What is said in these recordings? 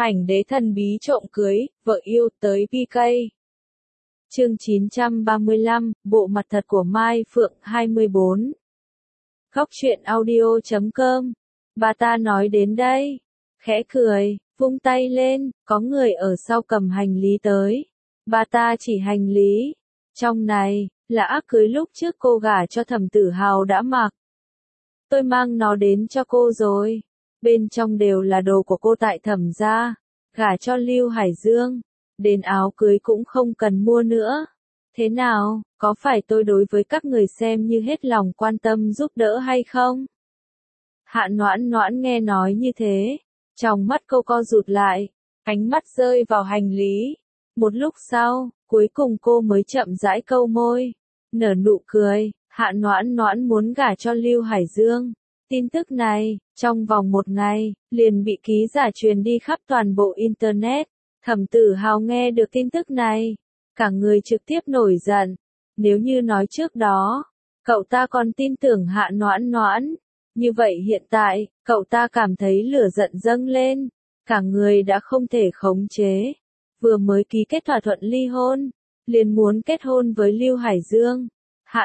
Ảnh đế thần bí trộm cưới, vợ yêu tới PK. Chương 935, bộ mặt thật của Mai Phượng 24. Góc truyện audio.com. Bà ta nói đến đây, khẽ cười, vung tay lên, có người ở sau cầm hành lý tới. Bà ta chỉ hành lý. Trong này, là áo cưới lúc trước cô gả cho Thẩm Tử Hào đã mặc. Tôi mang nó đến cho cô rồi. Bên trong đều là đồ của cô tại Thẩm gia, gả cho Lưu Hải Dương. Đến áo cưới cũng không cần mua nữa. Thế nào, có phải tôi đối với các người xem như hết lòng quan tâm giúp đỡ hay không? Hạ Noãn Noãn nghe nói như thế, trong mắt cô co rụt lại, ánh mắt rơi vào hành lý. Một lúc sau, cuối cùng cô mới chậm rãi câu môi, nở nụ cười. Hạ Noãn Noãn muốn gả cho Lưu Hải Dương. Tin tức này, trong vòng một ngày, liền bị ký giả truyền đi khắp toàn bộ Internet. Thẩm Tử Hào nghe được tin tức này, cả người trực tiếp nổi giận. Nếu như nói trước đó, cậu ta còn tin tưởng Hạ Noãn Noãn, như vậy hiện tại, cậu ta cảm thấy lửa giận dâng lên, cả người đã không thể khống chế. Vừa mới ký kết thỏa thuận ly hôn, liền muốn kết hôn với Lưu Hải Dương. Hạ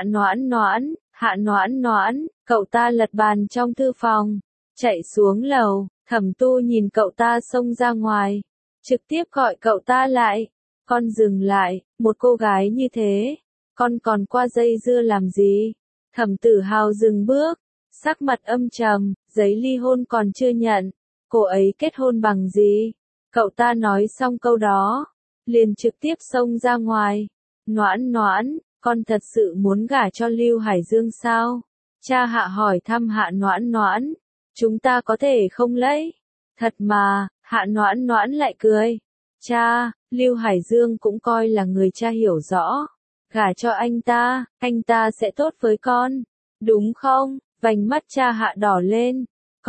Noãn Noãn, cậu ta lật bàn trong thư phòng, chạy xuống lầu. Thẩm Tu nhìn cậu ta xông ra ngoài, trực tiếp gọi cậu ta lại. Con dừng lại, một cô gái như thế, con còn qua dây dưa làm gì? Thẩm Tử Hào dừng bước, sắc mặt âm trầm, giấy ly hôn còn chưa nhận, cô ấy kết hôn bằng gì? Cậu ta nói xong câu đó, liền trực tiếp xông ra ngoài. Noãn Noãn, con thật sự muốn gả cho Lưu Hải Dương sao? Cha Hạ hỏi thăm Hạ Noãn Noãn, chúng ta có thể không lấy? Thật mà, Hạ Noãn Noãn lại cười. Cha, Lưu Hải Dương cũng coi là người cha hiểu rõ. Gả cho anh ta sẽ tốt với con, đúng không? Vành mắt cha Hạ đỏ lên.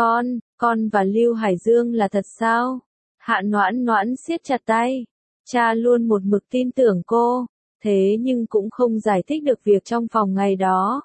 Con và Lưu Hải Dương là thật sao? Hạ Noãn Noãn siết chặt tay. Cha luôn một mực tin tưởng cô, thế nhưng cũng không giải thích được việc trong phòng ngày đó.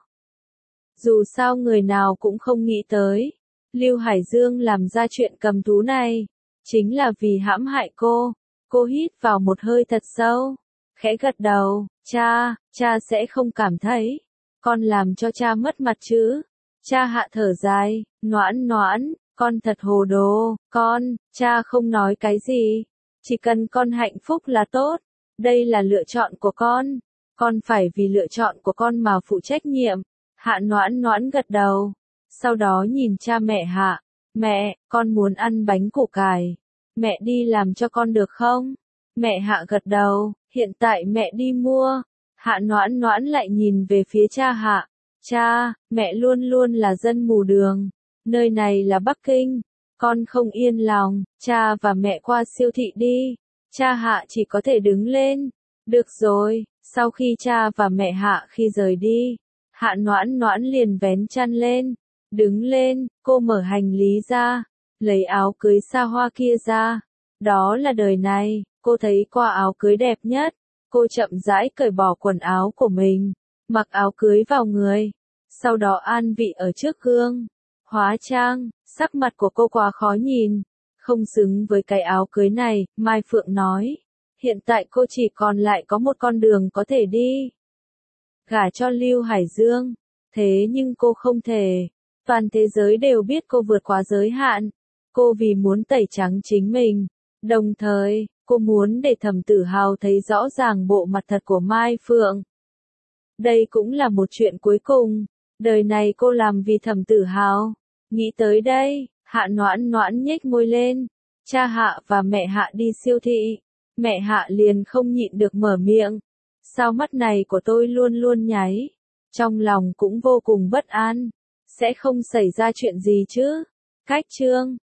Dù sao người nào cũng không nghĩ tới, Lưu Hải Dương làm ra chuyện cầm thú này, chính là vì hãm hại cô. Cô hít vào một hơi thật sâu, khẽ gật đầu. Cha sẽ không cảm thấy con làm cho cha mất mặt chứ? Cha Hạ thở dài. Noãn Noãn, con thật hồ đồ. Cha không nói cái gì, chỉ cần con hạnh phúc là tốt. Đây là lựa chọn của con phải vì lựa chọn của con mà phụ trách nhiệm. Hạ Noãn Noãn gật đầu, sau đó nhìn cha mẹ Hạ. Mẹ, con muốn ăn bánh củ cải, mẹ đi làm cho con được không? Mẹ Hạ gật đầu, hiện tại mẹ đi mua. Hạ Noãn Noãn lại nhìn về phía cha Hạ. Cha, mẹ luôn luôn là dân mù đường, nơi này là Bắc Kinh, con không yên lòng. Cha và mẹ qua siêu thị đi. Cha Hạ chỉ có thể đứng lên. Được rồi. Sau khi cha và mẹ Hạ khi rời đi, Hạ Noãn Noãn liền vén chăn lên, đứng lên. Cô mở hành lý ra, lấy áo cưới xa hoa kia ra. Đó là đời này cô thấy qua áo cưới đẹp nhất. Cô chậm rãi cởi bỏ quần áo của mình, mặc áo cưới vào người, sau đó an vị ở trước gương, hóa trang. Sắc mặt của cô quá khó nhìn, không xứng với cái áo cưới này. Mai Phượng nói, hiện tại cô chỉ còn lại có một con đường có thể đi, gả cho Lưu Hải Dương. Thế nhưng cô không thể. Toàn thế giới đều biết cô vượt quá giới hạn. Cô vì muốn tẩy trắng chính mình, đồng thời, cô muốn để Thẩm Tử Hào thấy rõ ràng bộ mặt thật của Mai Phượng. Đây cũng là một chuyện cuối cùng, đời này cô làm vì Thẩm Tử Hào. Nghĩ tới đây, Hạ Noãn Noãn nhếch môi lên. Cha Hạ và mẹ Hạ đi siêu thị, mẹ Hạ liền không nhịn được mở miệng. Sao mắt này của tôi luôn luôn nháy? Trong lòng cũng vô cùng bất an. Sẽ không xảy ra chuyện gì chứ? Cách chương